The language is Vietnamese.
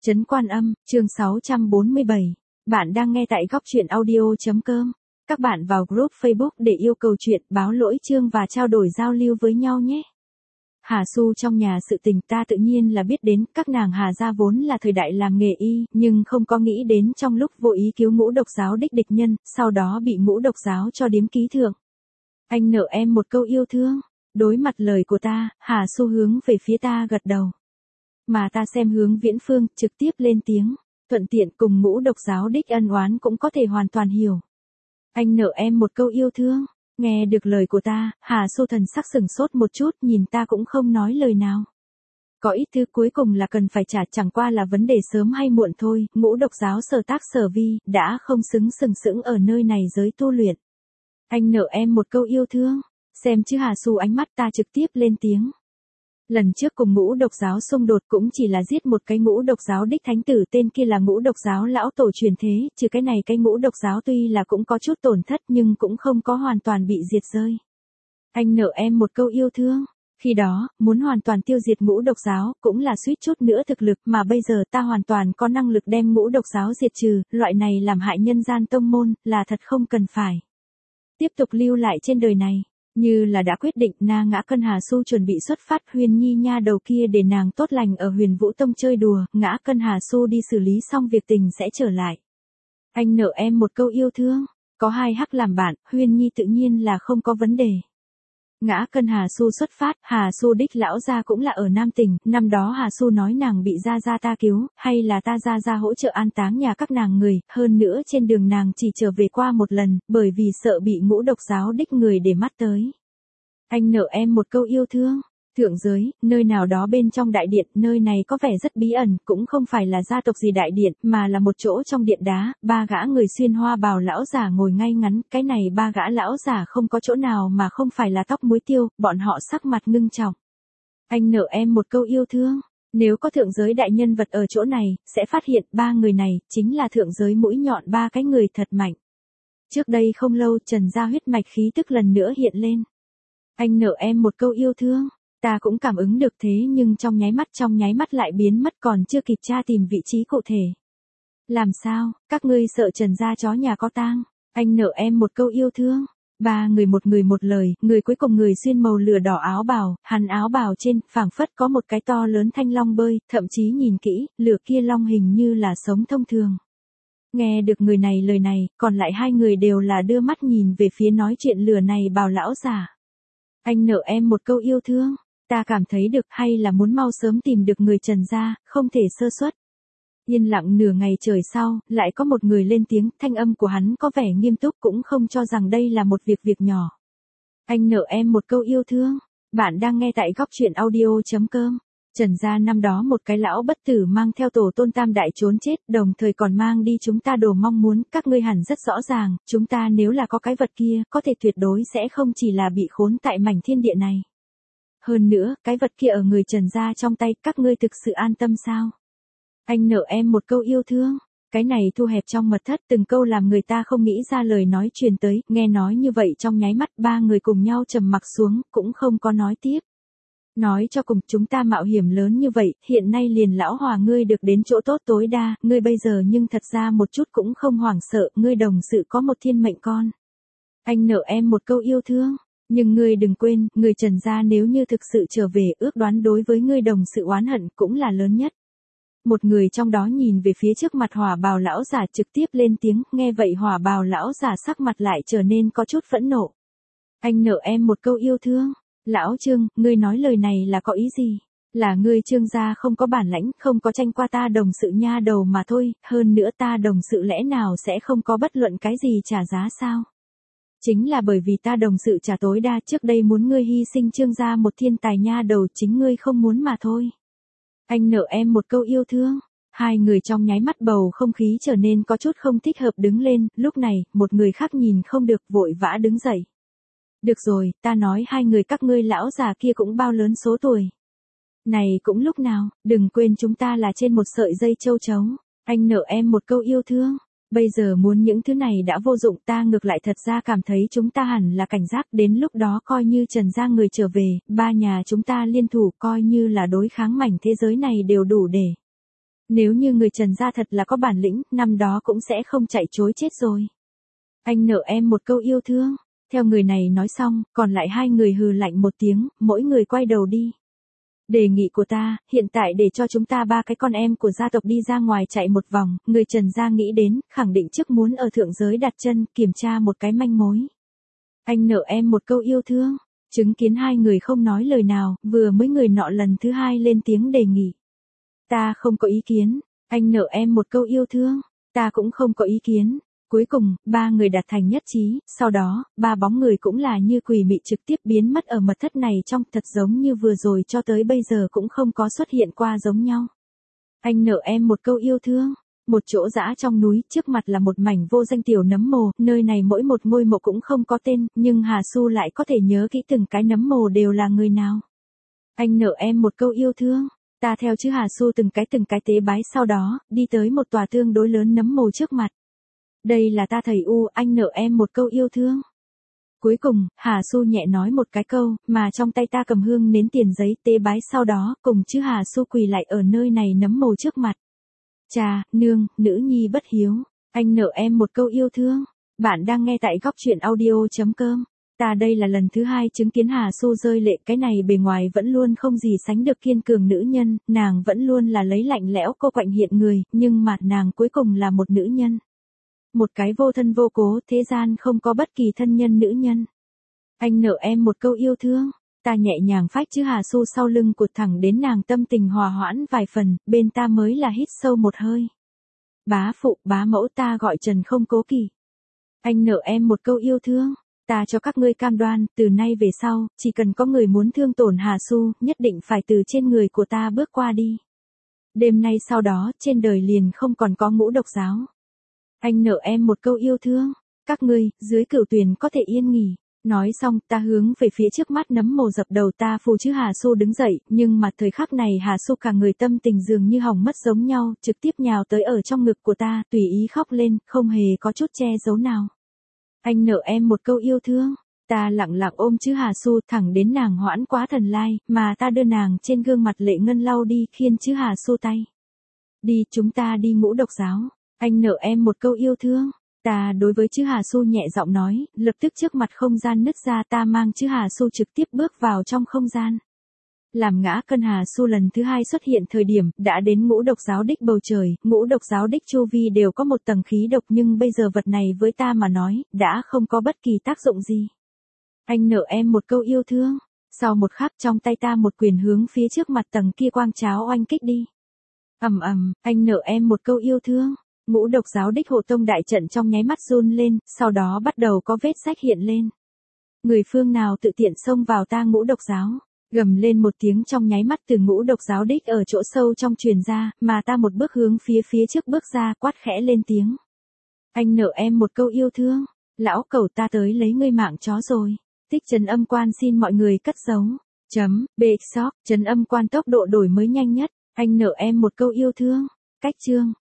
Trấn Quan Âm, chương 647. Bạn đang nghe tại góc truyện audio.com. Các bạn vào group Facebook để yêu cầu chuyện, báo lỗi chương và trao đổi giao lưu với nhau nhé. Hà Xu trong nhà sự tình ta tự nhiên là biết đến, các nàng Hà gia vốn là thời đại làm nghề y, nhưng không có nghĩ đến trong lúc vô ý cứu Ngũ Độc Giáo đích địch nhân, sau đó bị Ngũ Độc Giáo cho điếm ký thưởng. Anh nợ em một câu yêu thương. Đối mặt lời của ta, Hà Xu hướng về phía ta gật đầu. Mà ta xem hướng Viễn Phương, trực tiếp lên tiếng, thuận tiện cùng Ngũ Độc Giáo đích ân oán cũng có thể hoàn toàn hiểu. Anh nợ em một câu yêu thương. Nghe được lời của ta, Hà Xu thần sắc sừng sốt một chút, nhìn ta cũng không nói lời nào. Có ít thứ cuối cùng là cần phải trả, chẳng qua là vấn đề sớm hay muộn thôi. Ngũ Độc Giáo Sở Tác Sở Vi đã không sừng sững ở nơi này giới tu luyện. Anh nợ em một câu yêu thương. Xem chứ Hà Xu ánh mắt ta trực tiếp lên tiếng. Lần trước cùng Ngũ Độc Giáo xung đột cũng chỉ là giết một cái Ngũ Độc Giáo đích thánh tử, tên kia là Ngũ Độc Giáo lão tổ truyền thế, trừ cái này cái Ngũ Độc Giáo tuy là cũng có chút tổn thất nhưng cũng không có hoàn toàn bị diệt rơi. Anh nợ em một câu yêu thương. Khi đó, muốn hoàn toàn tiêu diệt Ngũ Độc Giáo cũng là suýt chút nữa thực lực, mà bây giờ ta hoàn toàn có năng lực đem Ngũ Độc Giáo diệt trừ, loại này làm hại nhân gian tông môn, là thật không cần phải tiếp tục lưu lại trên đời này. Như là đã quyết định, Na Ngã Cân Hà Xu chuẩn bị xuất phát, Huyền Nhi nha đầu kia để nàng tốt lành ở Huyền Vũ Tông chơi đùa, Ngã Cân Hà Xu đi xử lý xong việc tình sẽ trở lại. Anh nợ em một câu yêu thương. Có hai hắc làm bạn, Huyền Nhi tự nhiên là không có vấn đề. Ngã Cân Hà Xu xuất phát, Hà Xu đích lão gia cũng là ở Nam Tỉnh, năm đó Hà Xu nói nàng bị gia gia ta cứu, hay là ta gia gia hỗ trợ an táng nhà các nàng người, hơn nữa trên đường nàng chỉ trở về qua một lần, bởi vì sợ bị Ngũ Độc Giáo đích người để mắt tới. Anh nợ em một câu yêu thương. Thượng giới, nơi nào đó bên trong đại điện, nơi này có vẻ rất bí ẩn, cũng không phải là gia tộc gì đại điện, mà là một chỗ trong điện đá, ba gã người xuyên hoa bào lão giả ngồi ngay ngắn, cái này ba gã lão giả không có chỗ nào mà không phải là tóc muối tiêu, bọn họ sắc mặt ngưng trọng. Anh nợ em một câu yêu thương. Nếu có thượng giới đại nhân vật ở chỗ này, sẽ phát hiện ba người này, chính là thượng giới mũi nhọn ba cái người thật mạnh. Trước đây không lâu, Trần gia huyết mạch khí tức lần nữa hiện lên. Anh nợ em một câu yêu thương. Ta cũng cảm ứng được thế nhưng trong nháy mắt lại biến mất, còn chưa kịp tra tìm vị trí cụ thể. Làm sao, các ngươi sợ Trần gia chó nhà có tang? Anh nợ em một câu yêu thương. Ba người một lời, người cuối cùng người xuyên màu lửa đỏ áo bào, hắn áo bào trên, phảng phất có một cái to lớn thanh long bơi, thậm chí nhìn kỹ, lửa kia long hình như là sống thông thường. Nghe được người này lời này, còn lại hai người đều là đưa mắt nhìn về phía nói chuyện lửa này bào lão giả. Anh nợ em một câu yêu thương. Ta cảm thấy được, hay là muốn mau sớm tìm được người Trần gia, không thể sơ suất. Yên lặng nửa ngày trời sau, lại có một người lên tiếng, thanh âm của hắn có vẻ nghiêm túc, cũng không cho rằng đây là một việc nhỏ. Anh nợ em một câu yêu thương. Bạn đang nghe tại góc truyện audio.com. Trần gia năm đó một cái lão bất tử mang theo tổ tôn tam đại trốn chết, đồng thời còn mang đi chúng ta đồ mong muốn, các ngươi hẳn rất rõ ràng, chúng ta nếu là có cái vật kia, có thể tuyệt đối sẽ không chỉ là bị khốn tại mảnh thiên địa này. Hơn nữa, cái vật kia ở người Trần gia trong tay, các ngươi thực sự an tâm sao? Anh nợ em một câu yêu thương. Cái này thu hẹp trong mật thất, từng câu làm người ta không nghĩ ra lời nói truyền tới, nghe nói như vậy trong nháy mắt ba người cùng nhau trầm mặc xuống, cũng không có nói tiếp. Nói cho cùng, chúng ta mạo hiểm lớn như vậy, hiện nay liền lão hòa ngươi được đến chỗ tốt tối đa, ngươi bây giờ nhưng thật ra một chút cũng không hoảng sợ, ngươi đồng sự có một thiên mệnh con. Anh nợ em một câu yêu thương. Nhưng ngươi đừng quên, người Trần gia nếu như thực sự trở về, ước đoán đối với ngươi đồng sự oán hận cũng là lớn nhất. Một người trong đó nhìn về phía trước mặt hỏa bào lão giả trực tiếp lên tiếng, nghe vậy hỏa bào lão giả sắc mặt lại trở nên có chút phẫn nộ. Anh nợ em một câu yêu thương. Lão Trương, ngươi nói lời này là có ý gì? Là ngươi Trương gia không có bản lãnh, không có tranh qua ta đồng sự nha đầu mà thôi, hơn nữa ta đồng sự lẽ nào sẽ không có bất luận cái gì trả giá sao? Chính là bởi vì ta đồng sự trả tối đa, trước đây muốn ngươi hy sinh Trương gia một thiên tài nha đầu, chính ngươi không muốn mà thôi. Anh nợ em một câu yêu thương. Hai người trong nháy mắt bầu không khí trở nên có chút không thích hợp đứng lên, lúc này, một người khác nhìn không được vội vã đứng dậy. Được rồi, ta nói hai người các ngươi lão già kia cũng bao lớn số tuổi. Này cũng lúc nào, đừng quên chúng ta là trên một sợi dây châu chấu. Anh nợ em một câu yêu thương. Bây giờ muốn những thứ này đã vô dụng, ta ngược lại thật ra cảm thấy chúng ta hẳn là cảnh giác, đến lúc đó coi như Trần gia người trở về, ba nhà chúng ta liên thủ coi như là đối kháng mảnh thế giới này đều đủ để Nếu như người Trần gia thật là có bản lĩnh, năm đó cũng sẽ không chạy trối chết rồi. Anh nợ em một câu yêu thương. Theo người này nói xong, còn lại hai người hừ lạnh một tiếng, mỗi người quay đầu đi. Đề nghị của ta, hiện tại để cho chúng ta ba cái con em của gia tộc đi ra ngoài chạy một vòng, người Trần gia nghĩ đến, khẳng định trước muốn ở thượng giới đặt chân, kiểm tra một cái manh mối. Anh nợ em một câu yêu thương. Chứng kiến hai người không nói lời nào, vừa mới người nọ lần thứ hai lên tiếng đề nghị. Ta không có ý kiến. Anh nợ em một câu yêu thương. Ta cũng không có ý kiến. Cuối cùng, ba người đạt thành nhất trí, sau đó, ba bóng người cũng là như quỷ mị trực tiếp biến mất ở mật thất này trong, thật giống như vừa rồi cho tới bây giờ cũng không có xuất hiện qua giống nhau. Anh nợ em một câu yêu thương. Một chỗ dã trong núi, trước mặt là một mảnh vô danh tiểu nấm mồ, nơi này mỗi một ngôi mộ cũng không có tên, nhưng Hà Su lại có thể nhớ kỹ từng cái nấm mồ đều là người nào. Anh nợ em một câu yêu thương. Ta theo chữ Hà Su từng cái tế bái, sau đó, đi tới một tòa tương đối lớn nấm mồ trước mặt. Đây là ta thầy U, anh nợ em một câu yêu thương. Cuối cùng, Hà Su nhẹ nói một cái câu, mà trong tay ta cầm hương nến tiền giấy tế bái, sau đó, cùng chữ Hà Su quỳ lại ở nơi này nấm mồ trước mặt. Cha, nương, nữ nhi bất hiếu, anh nợ em một câu yêu thương. Bạn đang nghe tại góc truyện audio.com. Ta đây là lần thứ hai chứng kiến Hà Su rơi lệ, cái này bề ngoài vẫn luôn không gì sánh được kiên cường nữ nhân, nàng vẫn luôn là lấy lạnh lẽo cô quạnh hiện người, nhưng mà nàng cuối cùng là một nữ nhân. Một cái vô thân vô cố, thế gian không có bất kỳ thân nhân nữ nhân. Anh nợ em một câu yêu thương. Ta nhẹ nhàng phách chữ Hà Su sau lưng cụt thẳng đến nàng tâm tình hòa hoãn vài phần, bên ta mới là hít sâu một hơi. Bá phụ, bá mẫu, ta gọi Trần không cố kỵ. Anh nợ em một câu yêu thương. Ta cho các ngươi cam đoan, từ nay về sau, chỉ cần có người muốn thương tổn Hà Su, nhất định phải từ trên người của ta bước qua đi. Đêm nay sau đó, trên đời liền không còn có ngũ độc giáo. Anh nợ em một câu yêu thương. Các ngươi, dưới cửu tuyền có thể yên nghỉ. Nói xong, ta hướng về phía trước mắt nấm mồ dập đầu, ta phù chữ Hà Su đứng dậy, nhưng mà thời khắc này Hà Su cả người tâm tình dường như hỏng mất giống nhau, trực tiếp nhào tới ở trong ngực của ta, tùy ý khóc lên, không hề có chút che giấu nào. Anh nợ em một câu yêu thương. Ta lặng lặng ôm chữ Hà Su thẳng đến nàng hoãn quá thần lai, mà ta đưa nàng trên gương mặt lệ ngân lau đi, khiên chữ Hà Su tay. Đi, chúng ta đi ngũ độc giáo. Anh nợ em một câu yêu thương. Ta đối với chữ Hà Su nhẹ giọng nói, lập tức trước mặt không gian nứt ra, ta mang chữ Hà Su trực tiếp bước vào trong không gian. Làm ngã cân Hà Su lần thứ hai xuất hiện thời điểm, đã đến ngũ độc giáo đích bầu trời, ngũ độc giáo đích chu vi đều có một tầng khí độc, nhưng bây giờ vật này với ta mà nói, đã không có bất kỳ tác dụng gì. Anh nợ em một câu yêu thương. Sau một khắc trong tay ta một quyền hướng phía trước mặt tầng kia quang cháo oanh kích đi. Ầm ầm, anh nợ em một câu yêu thương. Ngũ độc giáo đích hộ tông đại trận trong nháy mắt run lên, sau đó bắt đầu có vết rách hiện lên. Người phương nào tự tiện xông vào ta ngũ độc giáo? Gầm lên một tiếng trong nháy mắt từ ngũ độc giáo đích ở chỗ sâu trong truyền ra, mà ta một bước hướng phía trước bước ra, quát khẽ lên tiếng. Anh nợ em một câu yêu thương. Lão cẩu, ta tới lấy ngươi mạng chó rồi. Tích trấn âm quan xin mọi người cất giấu. Big shop, trấn âm quan tốc độ đổi mới nhanh nhất. Anh nợ em một câu yêu thương. Cách chương.